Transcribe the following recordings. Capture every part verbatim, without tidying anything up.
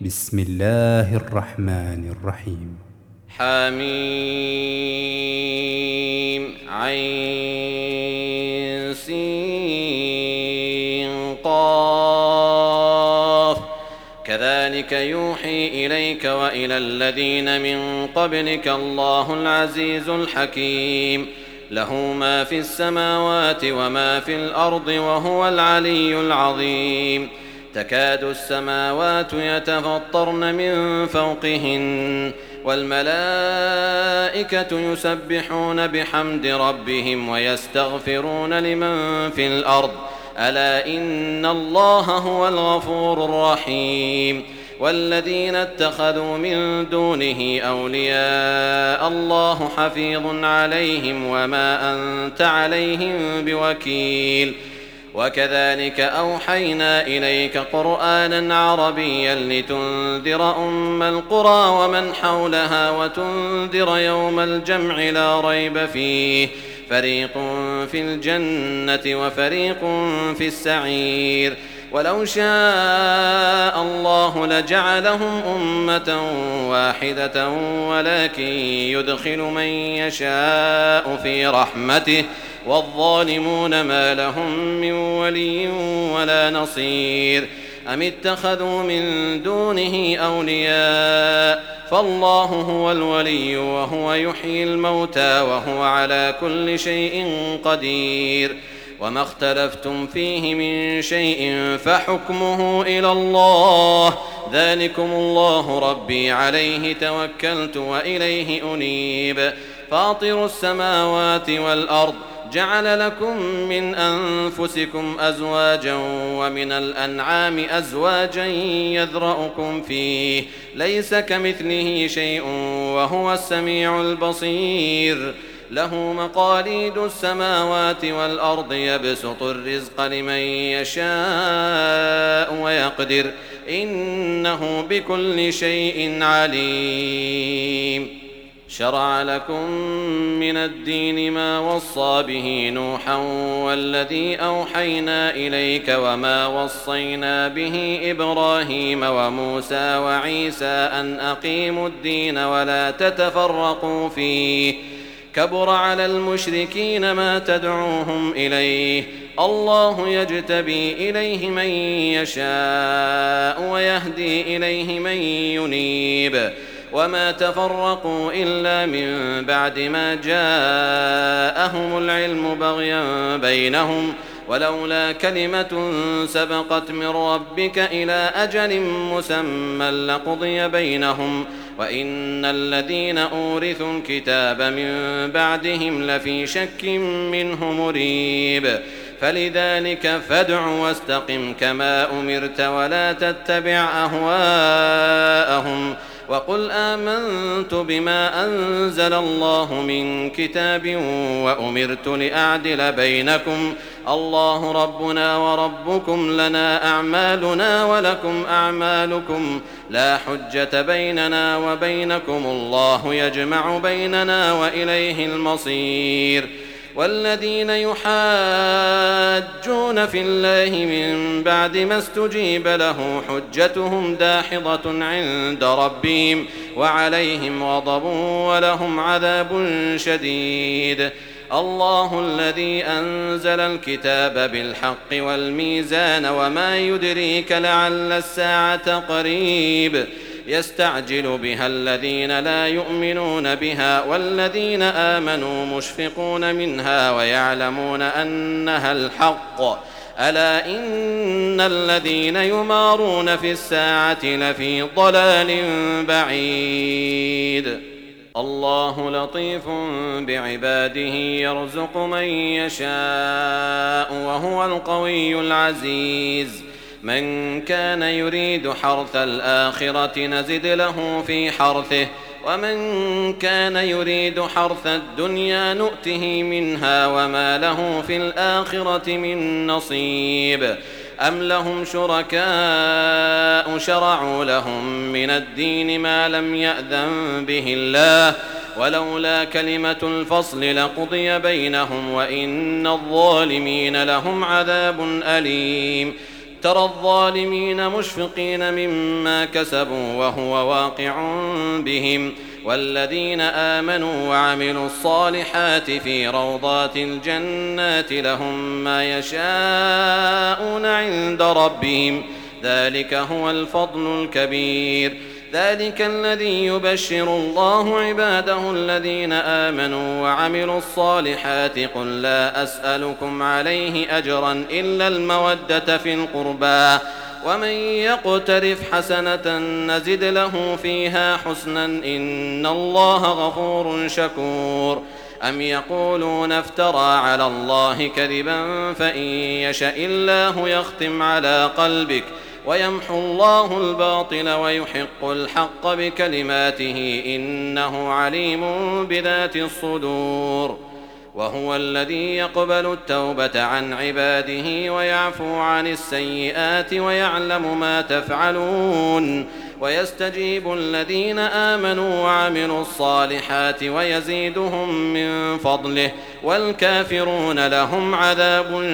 بسم الله الرحمن الرحيم. حميم عين سين قاف كذلك يوحي إليك وإلى الذين من قبلك الله العزيز الحكيم له ما في السماوات وما في الأرض وهو العلي العظيم. تكاد السماوات يتفطرن من فوقهن والملائكة يسبحون بحمد ربهم ويستغفرون لمن في الأرض ألا إن الله هو الغفور الرحيم. والذين اتخذوا من دونه أولياء الله حفيظ عليهم وما أنت عليهم بوكيل. وكذلك أوحينا إليك قرآنا عربيا لتنذر أم القرى ومن حولها وتنذر يوم الجمع لا ريب فيه فريق في الجنة وفريق في السعير. ولو شاء الله لجعلهم أمة واحدة ولكن يدخل من يشاء في رحمته والظالمون ما لهم من ولي ولا نصير. أم اتخذوا من دونه أولياء فالله هو الولي وهو يحيي الموتى وهو على كل شيء قدير. وما اختلفتم فيه من شيء فحكمه إلى الله ذلكم الله ربي عليه توكلت وإليه أنيب. فاطر السماوات والأرض جعل لكم من أنفسكم أزواجا ومن الأنعام أزواجا يذرأكم فيه ليس كمثله شيء وهو السميع البصير. له مقاليد السماوات والأرض يبسط الرزق لمن يشاء ويقدر إنه بكل شيء عليم. شرع لكم من الدين ما وصى به نوحا والذي أوحينا إليك وما وصينا به إبراهيم وموسى وعيسى أن أقيموا الدين ولا تتفرقوا فيه كبر على المشركين ما تدعوهم إليه الله يجتبي إليه من يشاء ويهدي إليه من ينيب. وما تفرقوا إلا من بعد ما جاءهم العلم بغيا بينهم ولولا كلمة سبقت من ربك إلى أجل مسمى لقضي بينهم وإن الذين أورثوا الكتاب من بعدهم لفي شك منه مريب. فلذلك فادع واستقم كما أمرت ولا تتبع أهواءهم وقل آمنت بما أنزل الله من كتاب وأمرت لأعدل بينكم الله ربنا وربكم لنا أعمالنا ولكم أعمالكم لا حجة بيننا وبينكم الله يجمع بيننا وإليه المصير. والذين يحاجون في الله من بعد ما استجيب له حجتهم داحضة عند ربهم وعليهم غضب ولهم عذاب شديد. الله الذي أنزل الكتاب بالحق والميزان وما يدريك لعل الساعة قريب يستعجل بها الذين لا يؤمنون بها والذين آمنوا مشفقون منها ويعلمون أنها الحق ألا إن الذين يمارون في الساعة لفي ضلال بعيد. الله لطيف بعباده يرزق من يشاء وهو القوي العزيز. من كان يريد حرث الآخرة نزد له في حرثه ومن كان يريد حرث الدنيا نؤته منها وما له في الآخرة من نصيب. أم لهم شركاء شرعوا لهم من الدين ما لم يأذن به الله ولولا كلمة الفصل لقضي بينهم وإن الظالمين لهم عذاب أليم. ترى الظالمين مشفقين مما كسبوا وهو واقع بهم والذين آمنوا وعملوا الصالحات في روضات الجنات لهم ما يشاءون عند ربهم ذلك هو الفضل الكبير ذلك الذي يبشر الله عباده الذين آمنوا وعملوا الصالحات قل لا أسألكم عليه أجرا إلا المودة في القربى ومن يقترف حسنة نزد له فيها حسنا إن الله غفور شكور أم يقولون افترى على الله كذبا فإن يشأ الله يختم على قلبك ويمحو الله الباطل ويحق الحق بكلماته إنه عليم بذات الصدور وهو الذي يقبل التوبة عن عباده ويعفو عن السيئات ويعلم ما تفعلون ويستجيب الذين آمنوا وعملوا الصالحات ويزيدهم من فضله والكافرون لهم عذاب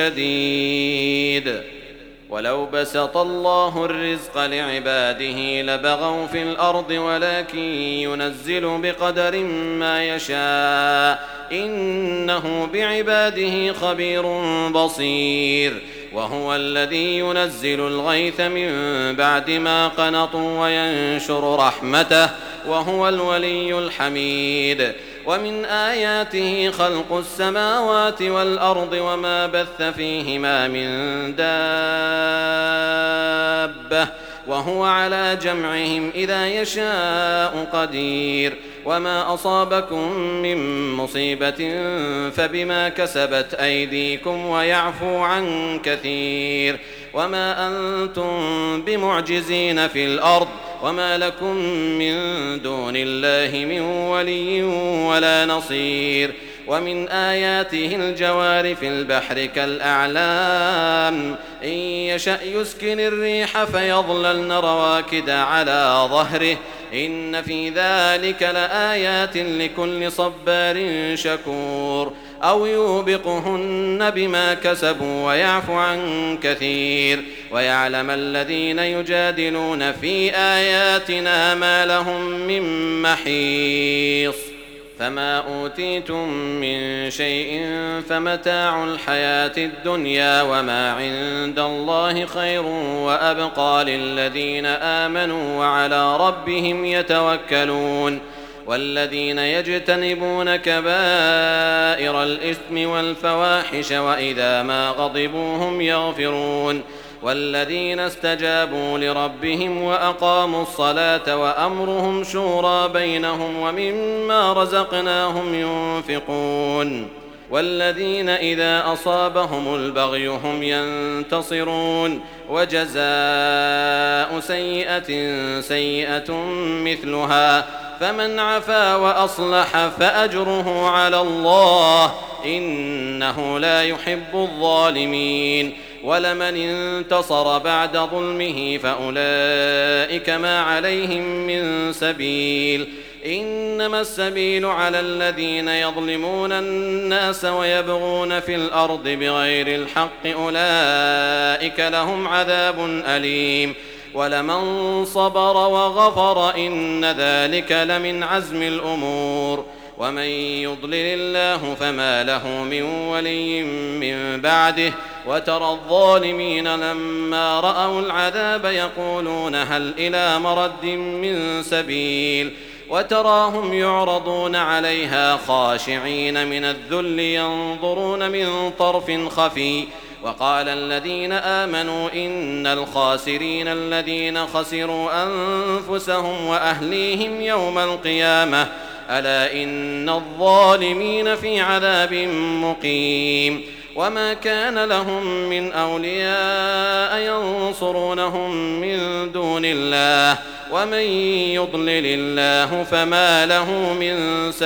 شديد ولو بسط الله الرزق لعباده لبغوا في الأرض ولكن ينزل بقدر ما يشاء إنه بعباده خبير بصير وهو الذي ينزل الغيث من بعد ما قنطوا وينشر رحمته وهو الولي الحميد ومن آياته خلق السماوات والأرض وما بث فيهما من دابة وهو على جمعهم إذا يشاء قدير وما أصابكم من مصيبة فبما كسبت أيديكم ويعفو عن كثير وما أنتم بمعجزين في الأرض وما لكم من دون الله من ولي ولا نصير ومن آياته الجوار في البحر كالأعلام إن يشأ يسكن الريح فيظللن رواكد على ظهره إن في ذلك لآيات لكل صبار شكور أو يوبقهن بما كسبوا ويعفو عن كثير ويعلم الذين يجادلون في آياتنا ما لهم من محيص فما أوتيتم من شيء فمتاع الحياة الدنيا وما عند الله خير وأبقى للذين آمنوا وعلى ربهم يتوكلون والذين يجتنبون كبائر الإثم والفواحش وإذا ما غضبوا هم يغفرون والذين استجابوا لربهم وأقاموا الصلاة وأمرهم شورى بينهم ومما رزقناهم ينفقون والذين إذا أصابهم البغي هم ينتصرون وجزاء سيئة سيئة مثلها فمن عفا وأصلح فأجره على الله إنه لا يحب الظالمين ولمن انتصر بعد ظلمه فأولئك ما عليهم من سبيل إنما السبيل على الذين يظلمون الناس ويبغون في الأرض بغير الحق أولئك لهم عذاب أليم ولمن صبر وغفر إن ذلك لمن عزم الأمور ومن يضلل الله فما له من ولي من بعده وترى الظالمين لما رأوا العذاب يقولون هل إلى مرد من سبيل وتراهم يعرضون عليها خاشعين من الذل ينظرون من طرف خفي وقال الذين آمنوا إن الخاسرين الذين خسروا أنفسهم وأهليهم يوم القيامة ألا إن الظالمين في عذاب مقيم وما كان لهم من أولياء ينصرونهم من دون الله ومن يضلل الله فما له من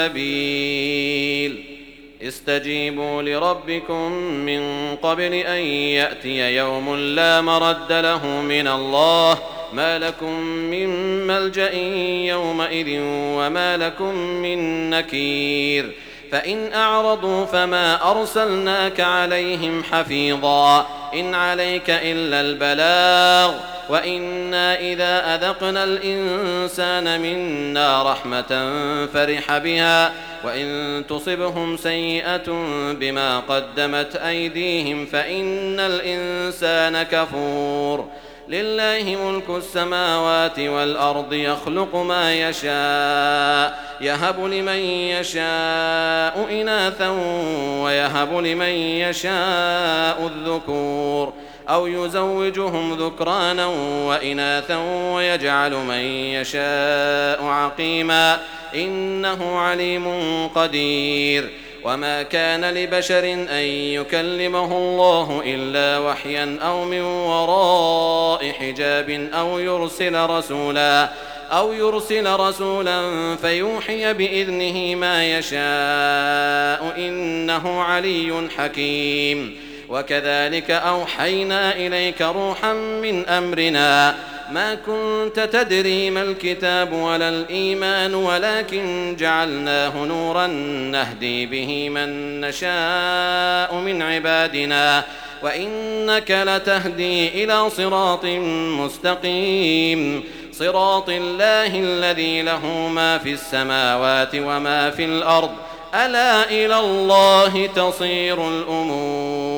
سبيل استجيبوا لربكم من قبل أن يأتي يوم لا مرد له من الله ما لكم من ملجأ يومئذ وما لكم من نكير فإن أعرضوا فما أرسلناك عليهم حفيظا إن عليك إلا البلاغ وإنا إذا أذقنا الإنسان منا رحمة فرح بها وإن تصبهم سيئة بما قدمت أيديهم فإن الإنسان كفور لله ملك السماوات والأرض يخلق ما يشاء يهب لمن يشاء إناثا ويهب لمن يشاء الذكور أو يزوجهم ذكرانا وإناثا ويجعل من يشاء عقيما إنه عليم قدير وما كان لبشر أن يكلمه الله إلا وحيا أو من وراء حجاب أو يرسل رسولا أو يرسل رسولا فيوحي بإذنه ما يشاء إنه علي حكيم وكذلك أوحينا إليك روحا من أمرنا ما كنت تدري ما الكتاب ولا الإيمان ولكن جعلناه نورا نهدي به من نشاء من عبادنا وإنك لتهدي إلى صراط مستقيم صراط الله الذي له ما في السماوات وما في الأرض ألا إلى الله تصير الأمور.